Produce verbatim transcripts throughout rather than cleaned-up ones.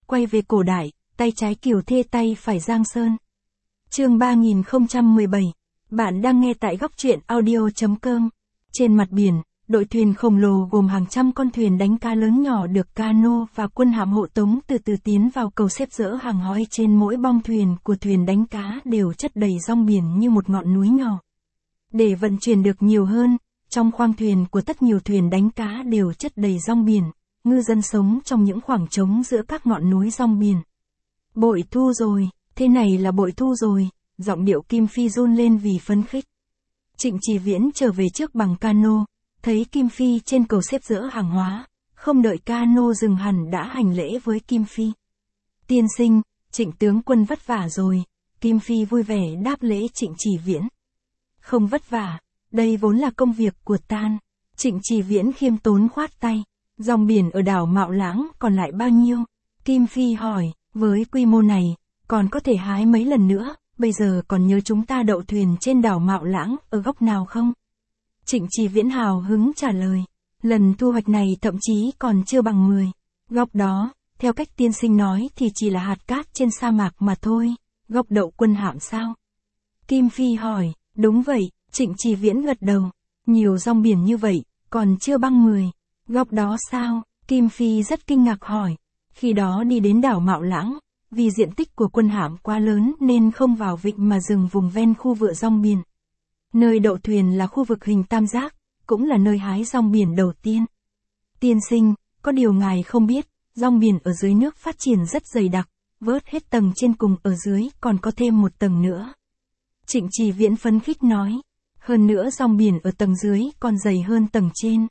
quay về cổ đại, tay trái Kiều Thê tay phải Giang Sơn. Chương ba nghìn không trăm mười bảy. Bạn đang nghe tại góc truyện audio chấm com. Trên mặt biển, đội thuyền khổng lồ gồm hàng trăm con thuyền đánh cá lớn nhỏ được cano và quân hạm hộ tống từ từ tiến vào cầu xếp dỡ hàng hóa. Trên mỗi bong thuyền của thuyền đánh cá đều chất đầy rong biển như một ngọn núi nhỏ. Để vận chuyển được nhiều hơn, trong khoang thuyền của tất nhiều thuyền đánh cá đều chất đầy rong biển, ngư dân sống trong những khoảng trống giữa các ngọn núi rong biển. Bội thu rồi, thế này là bội thu rồi, giọng điệu Kim Phi run lên vì phấn khích. Trịnh Chỉ Viễn trở về trước bằng cano, thấy Kim Phi trên cầu xếp dỡ hàng hóa, không đợi cano dừng hẳn đã hành lễ với Kim Phi. Tiên sinh, Trịnh tướng quân vất vả rồi, Kim Phi vui vẻ đáp lễ Trịnh Chỉ Viễn. Không vất vả, đây vốn là công việc của tan. Trịnh Chỉ Viễn khiêm tốn khoát tay. Dòng biển ở đảo Mạo Lãng còn lại bao nhiêu? Kim Phi hỏi, với quy mô này, còn có thể hái mấy lần nữa, bây giờ còn nhớ chúng ta đậu thuyền trên đảo Mạo Lãng ở góc nào không? Trịnh Chỉ Viễn hào hứng trả lời, lần thu hoạch này thậm chí còn chưa bằng mười. Góc đó, theo cách tiên sinh nói thì chỉ là hạt cát trên sa mạc mà thôi, góc đậu quân hạm sao? Kim Phi hỏi, đúng vậy, Trịnh Chỉ Viễn gật đầu, nhiều rong biển như vậy, còn chưa bằng mười. Góc đó sao? Kim Phi rất kinh ngạc hỏi. Khi đó đi đến đảo Mạo Lãng, vì diện tích của quân hạm quá lớn nên không vào vịnh mà dừng vùng ven khu vựa rong biển. Nơi đậu thuyền là khu vực hình tam giác, cũng là nơi hái rong biển đầu tiên. Tiên sinh, có điều ngài không biết, rong biển ở dưới nước phát triển rất dày đặc, vớt hết tầng trên cùng ở dưới còn có thêm một tầng nữa. Trịnh Chỉ Viễn phấn khích nói, hơn nữa rong biển ở tầng dưới còn dày hơn tầng trên.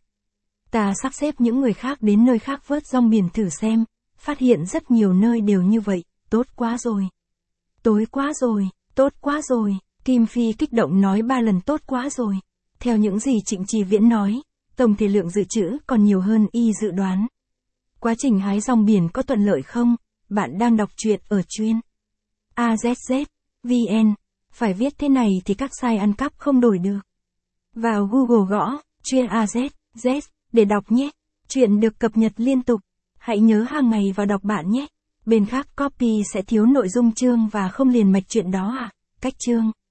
Ta sắp xếp những người khác đến nơi khác vớt rong biển thử xem, phát hiện rất nhiều nơi đều như vậy, tốt quá rồi. Tối quá rồi, tốt quá rồi, Kim Phi kích động nói ba lần tốt quá rồi. Theo những gì Trịnh Chỉ Viễn nói, tổng thể lượng dự trữ còn nhiều hơn y dự đoán. Quá trình hái rong biển có thuận lợi không? Bạn đang đọc truyện ở chuyên a zét zét vn. Phải viết thế này thì các site ăn cắp không đổi được. Vào Google gõ, chuyên a zét zét, để đọc nhé. Chuyện được cập nhật liên tục. Hãy nhớ hàng ngày vào đọc bạn nhé. Bên khác copy sẽ thiếu nội dung chương và không liền mạch chuyện đó à? Cách chương.